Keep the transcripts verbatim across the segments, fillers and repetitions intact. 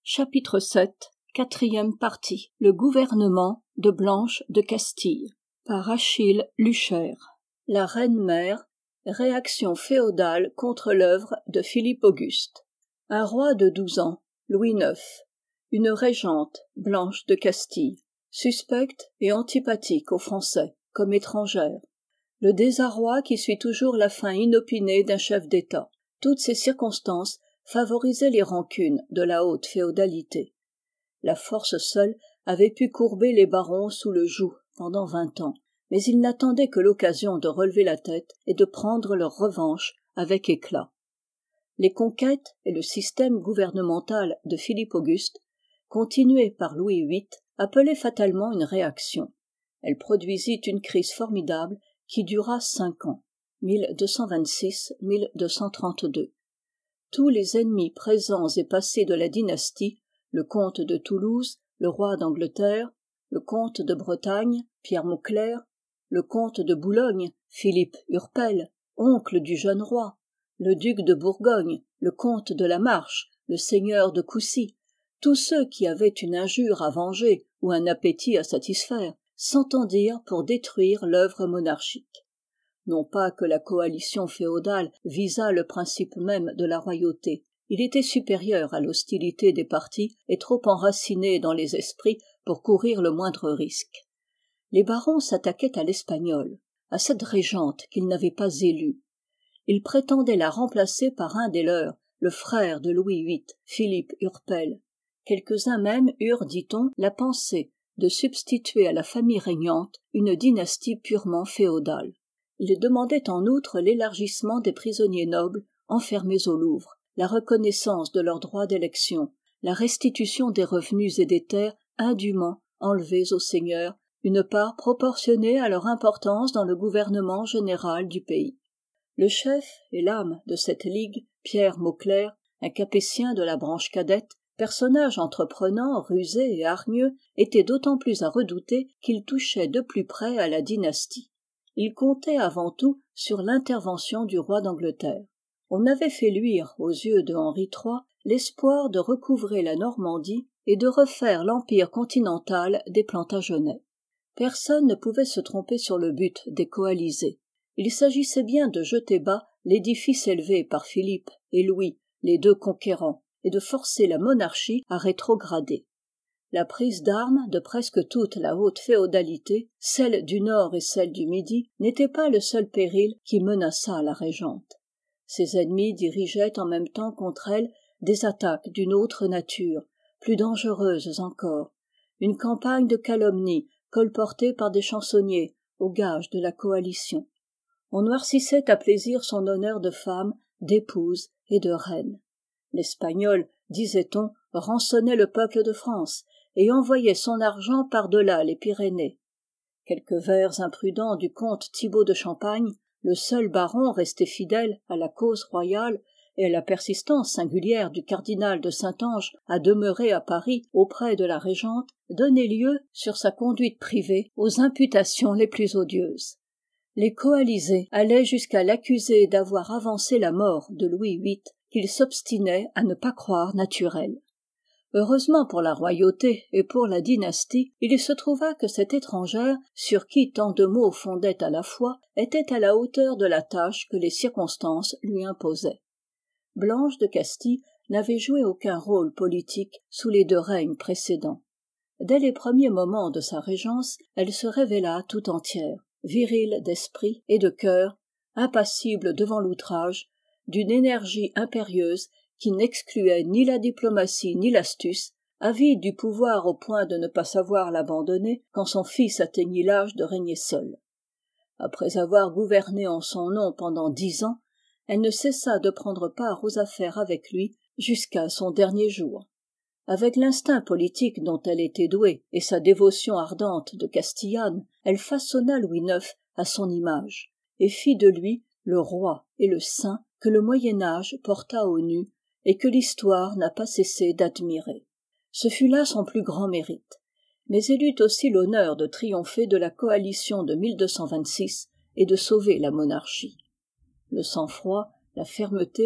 Chapitre sept, quatrième partie. Le gouvernement de Blanche de Castille. Par Achille Luchaire. La reine-mère, réaction féodale contre l'œuvre de Philippe Auguste. Un roi de douze ans, Louis neuf. Une régente, Blanche de Castille. Suspecte et antipathique aux Français, comme étrangère. Le désarroi qui suit toujours la fin inopinée d'un chef d'État. Toutes ces circonstances favorisaient les rancunes de la haute féodalité. La force seule avait pu courber les barons sous le joug pendant vingt ans, mais ils n'attendaient que l'occasion de relever la tête et de prendre leur revanche avec éclat. Les conquêtes et le système gouvernemental de Philippe Auguste, continué par Louis huit, appelaient fatalement une réaction. Elle produisit une crise formidable qui dura cinq ans, mille deux cent vingt-six à mille deux cent trente-deux. Tous les ennemis présents et passés de la dynastie, le comte de Toulouse, le roi d'Angleterre, le comte de Bretagne, Pierre Mauclerc, le comte de Boulogne, Philippe Urpel, oncle du jeune roi, le duc de Bourgogne, le comte de la Marche, le seigneur de Coucy, tous ceux qui avaient une injure à venger ou un appétit à satisfaire, s'entendirent pour détruire l'œuvre monarchique. Non pas que la coalition féodale visât le principe même de la royauté, il était supérieur à l'hostilité des partis et trop enraciné dans les esprits pour courir le moindre risque. Les barons s'attaquaient à l'Espagnole, à cette régente qu'ils n'avaient pas élue. Ils prétendaient la remplacer par un des leurs, le frère de Louis huit, Philippe Urpel. Quelques-uns même eurent, dit-on, la pensée de substituer à la famille régnante une dynastie purement féodale. Ils demandaient en outre l'élargissement des prisonniers nobles enfermés au Louvre, la reconnaissance de leur droit d'élection, la restitution des revenus et des terres indûment enlevés aux seigneurs, une part proportionnée à leur importance dans le gouvernement général du pays. Le chef et l'âme de cette ligue, Pierre Mauclerc, un capétien de la branche cadette, personnage entreprenant, rusé et hargneux, était d'autant plus à redouter qu'il touchait de plus près à la dynastie. Il comptait avant tout sur l'intervention du roi d'Angleterre. On avait fait luire aux yeux de Henri trois l'espoir de recouvrer la Normandie et de refaire l'empire continental des Plantagenets. Personne ne pouvait se tromper sur le but des coalisés. Il s'agissait bien de jeter bas l'édifice élevé par Philippe et Louis, les deux conquérants, et de forcer la monarchie à rétrograder. La prise d'armes de presque toute la haute féodalité, celle du Nord et celle du Midi, n'était pas le seul péril qui menaçât la régente. Ses ennemis dirigeaient en même temps contre elle des attaques d'une autre nature, plus dangereuses encore, une campagne de calomnie colportée par des chansonniers aux gages de la coalition. On noircissait à plaisir son honneur de femme, d'épouse et de reine. L'Espagnol, disait-on, rançonnait le peuple de France et envoyait son argent par-delà les Pyrénées. Quelques vers imprudents du comte Thibaut de Champagne, le seul baron resté fidèle à la cause royale et à la persistance singulière du cardinal de Saint-Ange à demeurer à Paris auprès de la régente, donnaient lieu, sur sa conduite privée, aux imputations les plus odieuses. Les coalisés allaient jusqu'à l'accuser d'avoir avancé la mort de Louis huit, qu'il s'obstinait à ne pas croire naturelle. Heureusement pour la royauté et pour la dynastie, il se trouva que cette étrangère, sur qui tant de maux fondaient à la fois, était à la hauteur de la tâche que les circonstances lui imposaient. Blanche de Castille n'avait joué aucun rôle politique sous les deux règnes précédents. Dès les premiers moments de sa régence, elle se révéla tout entière, virile d'esprit et de cœur, impassible devant l'outrage, d'une énergie impérieuse qui n'excluait ni la diplomatie ni l'astuce, avide du pouvoir au point de ne pas savoir l'abandonner quand son fils atteignit l'âge de régner seul. Après avoir gouverné en son nom pendant dix ans, elle ne cessa de prendre part aux affaires avec lui jusqu'à son dernier jour. Avec l'instinct politique dont elle était douée et sa dévotion ardente de Castillane, elle façonna Louis neuf à son image et fit de lui le roi et le saint que le Moyen-Âge porta aux nues et que l'histoire n'a pas cessé d'admirer. Ce fut là son plus grand mérite. Mais elle eut aussi l'honneur de triompher de la coalition de mille deux cent vingt-six et de sauver la monarchie. Le sang-froid, la fermeté,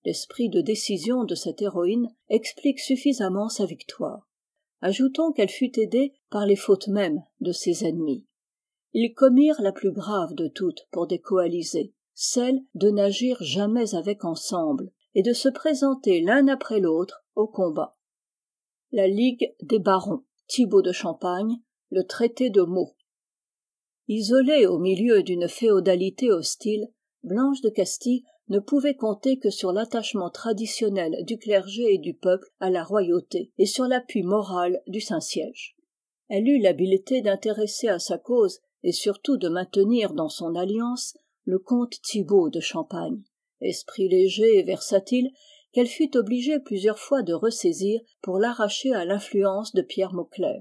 L'esprit de décision de cette héroïne explique suffisamment sa victoire. Ajoutons qu'elle fut aidée par les fautes mêmes de ses ennemis. Ils commirent la plus grave de toutes pour des coalisés, celle de n'agir jamais avec ensemble et de se présenter l'un après l'autre au combat. La Ligue des barons, Thibaut de Champagne, le traité de Meaux. Isolée au milieu d'une féodalité hostile, Blanche de Castille ne pouvait compter que sur l'attachement traditionnel du clergé et du peuple à la royauté et sur l'appui moral du Saint-Siège. Elle eut l'habileté d'intéresser à sa cause et surtout de maintenir dans son alliance le comte Thibaut de Champagne, esprit léger et versatile qu'elle fut obligée plusieurs fois de ressaisir pour l'arracher à l'influence de Pierre Mauclerc.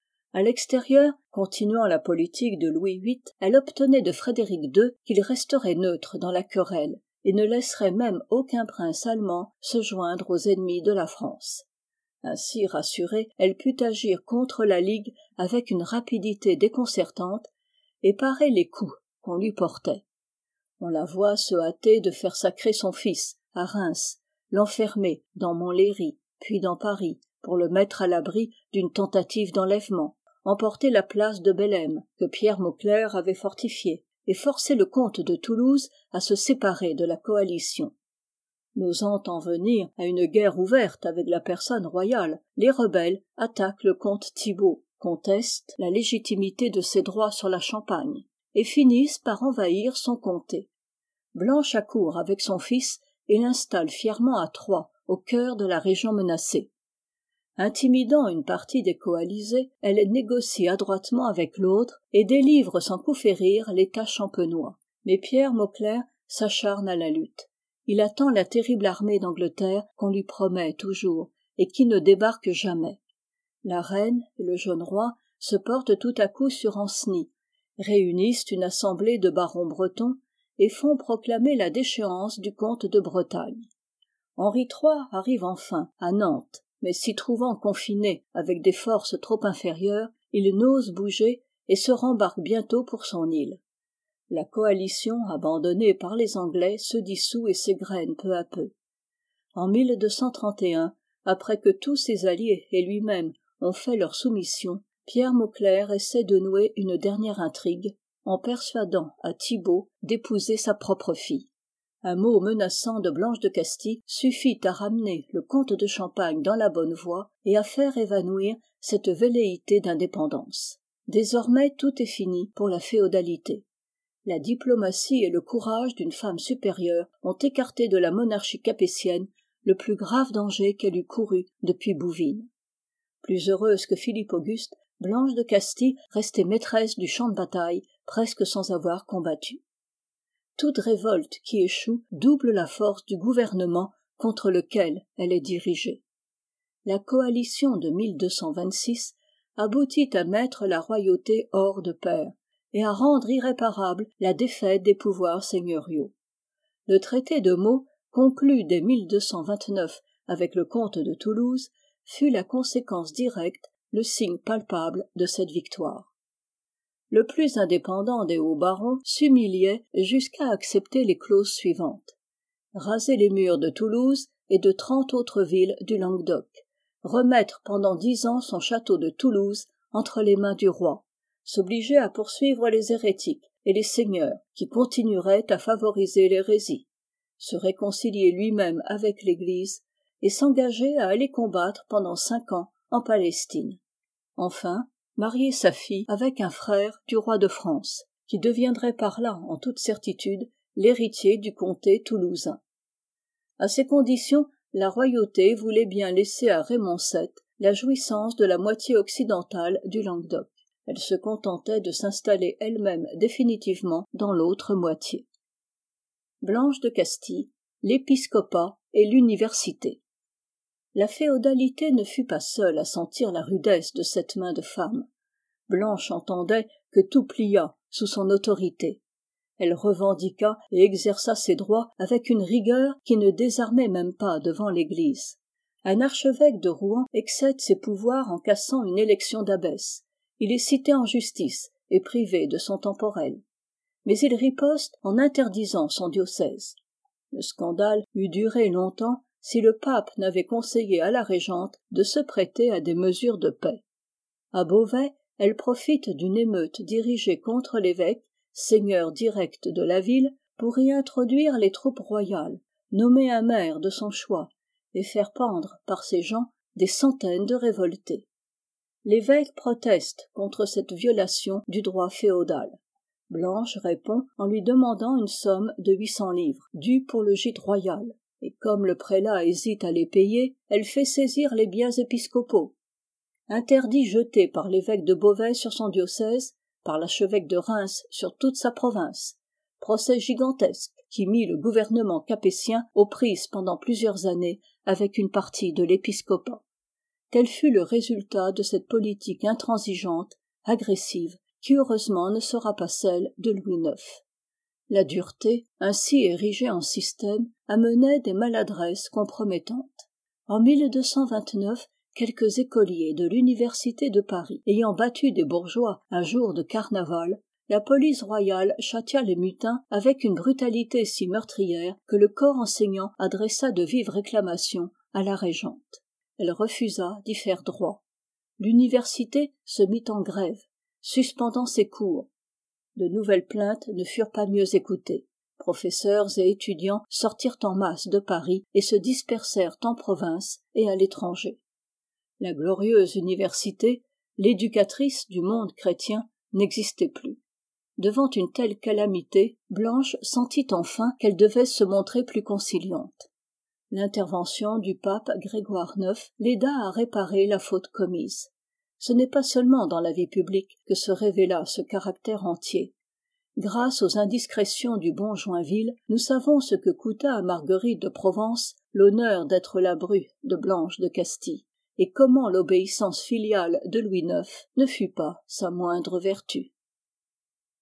À l'extérieur, continuant la politique de Louis huit, elle obtenait de Frédéric deux qu'il resterait neutre dans la querelle et ne laisserait même aucun prince allemand se joindre aux ennemis de la France. Ainsi rassurée, elle put agir contre la Ligue avec une rapidité déconcertante et parer les coups qu'on lui portait. On la voit se hâter de faire sacrer son fils à Reims, l'enfermer dans Montlhéry, puis dans Paris, pour le mettre à l'abri d'une tentative d'enlèvement, emporter la place de Bellême, que Pierre Mauclerc avait fortifiée, et forcer le comte de Toulouse à se séparer de la coalition. N'osant en venir à une guerre ouverte avec la personne royale, les rebelles attaquent le comte Thibaut, contestent la légitimité de ses droits sur la Champagne, et finissent par envahir son comté. Blanche accourt avec son fils et l'installe fièrement à Troyes, au cœur de la région menacée. Intimidant une partie des coalisés, elle négocie adroitement avec l'autre et délivre sans coup férir l'État champenois. Mais Pierre Mauclerc s'acharne à la lutte. Il attend la terrible armée d'Angleterre qu'on lui promet toujours et qui ne débarque jamais. La reine et le jeune roi se portent tout à coup sur Ancenis, réunissent une assemblée de barons bretons et font proclamer la déchéance du comte de Bretagne. Henri trois arrive enfin à Nantes, mais s'y trouvant confiné avec des forces trop inférieures, il n'ose bouger et se rembarque bientôt pour son île. La coalition, abandonnée par les Anglais, se dissout et s'égrène peu à peu. En mille deux cent trente et un, après que tous ses alliés et lui-même ont fait leur soumission, Pierre Mauclerc essaie de nouer une dernière intrigue, en persuadant à Thibaut d'épouser sa propre fille. Un mot menaçant de Blanche de Castille suffit à ramener le comte de Champagne dans la bonne voie et à faire évanouir cette velléité d'indépendance. Désormais tout est fini pour la féodalité. La diplomatie et le courage d'une femme supérieure ont écarté de la monarchie capétienne le plus grave danger qu'elle eût couru depuis Bouvines. Plus heureuse que Philippe Auguste, Blanche de Castille restait maîtresse du champ de bataille presque sans avoir combattu. Toute révolte qui échoue double la force du gouvernement contre lequel elle est dirigée. La coalition de mille deux cent vingt-six aboutit à mettre la royauté hors de pair et à rendre irréparable la défaite des pouvoirs seigneuriaux. Le traité de Meaux, conclu dès mille deux cent vingt-neuf avec le comte de Toulouse, fut la conséquence directe, le signe palpable de cette victoire. Le plus indépendant des hauts barons s'humiliait jusqu'à accepter les clauses suivantes. Raser les murs de Toulouse et de trente autres villes du Languedoc. Remettre pendant dix ans son château de Toulouse entre les mains du roi. S'obliger à poursuivre les hérétiques et les seigneurs qui continueraient à favoriser l'hérésie. Se réconcilier lui-même avec l'Église et s'engager à aller combattre pendant cinq ans en Palestine. Enfin, marier sa fille avec un frère du roi de France, qui deviendrait par là, en toute certitude, l'héritier du comté toulousain. À ces conditions, la royauté voulait bien laisser à Raymond sept la jouissance de la moitié occidentale du Languedoc. Elle se contentait de s'installer elle-même définitivement dans l'autre moitié. Blanche de Castille, l'épiscopat et l'université. La féodalité ne fut pas seule à sentir la rudesse de cette main de femme. Blanche entendait que tout pliât sous son autorité. Elle revendiqua et exerça ses droits avec une rigueur qui ne désarmait même pas devant l'Église. Un archevêque de Rouen excède ses pouvoirs en cassant une élection d'abbesse. Il est cité en justice et privé de son temporel. Mais il riposte en interdisant son diocèse. Le scandale eût duré longtemps si le pape n'avait conseillé à la régente de se prêter à des mesures de paix. À Beauvais, elle profite d'une émeute dirigée contre l'évêque, seigneur direct de la ville, pour y introduire les troupes royales, nommer un maire de son choix et faire pendre par ses gens des centaines de révoltés. L'évêque proteste contre cette violation du droit féodal. Blanche répond en lui demandant une somme de huit cents livres, due pour le gîte royal, et comme le prélat hésite à les payer, elle fait saisir les biens épiscopaux. Interdit jeté par l'évêque de Beauvais sur son diocèse, par l'archevêque de Reims sur toute sa province. Procès gigantesque qui mit le gouvernement capétien aux prises pendant plusieurs années avec une partie de l'épiscopat. Tel fut le résultat de cette politique intransigeante, agressive, qui heureusement ne sera pas celle de Louis neuf. La dureté, ainsi érigée en système, amenait des maladresses compromettantes. En mille deux cent vingt-neuf, quelques écoliers de l'université de Paris ayant battu des bourgeois un jour de carnaval, la police royale châtia les mutins avec une brutalité si meurtrière que le corps enseignant adressa de vives réclamations à la régente. Elle refusa d'y faire droit. L'université se mit en grève, suspendant ses cours. De nouvelles plaintes ne furent pas mieux écoutées. Professeurs et étudiants sortirent en masse de Paris et se dispersèrent en province et à l'étranger. La glorieuse université, l'éducatrice du monde chrétien, n'existait plus. Devant une telle calamité, Blanche sentit enfin qu'elle devait se montrer plus conciliante. L'intervention du pape Grégoire neuf l'aida à réparer la faute commise. Ce n'est pas seulement dans la vie publique que se révéla ce caractère entier. Grâce aux indiscrétions du bon Joinville, nous savons ce que coûta à Marguerite de Provence l'honneur d'être la bru de Blanche de Castille, et comment l'obéissance filiale de Louis neuf ne fut pas sa moindre vertu.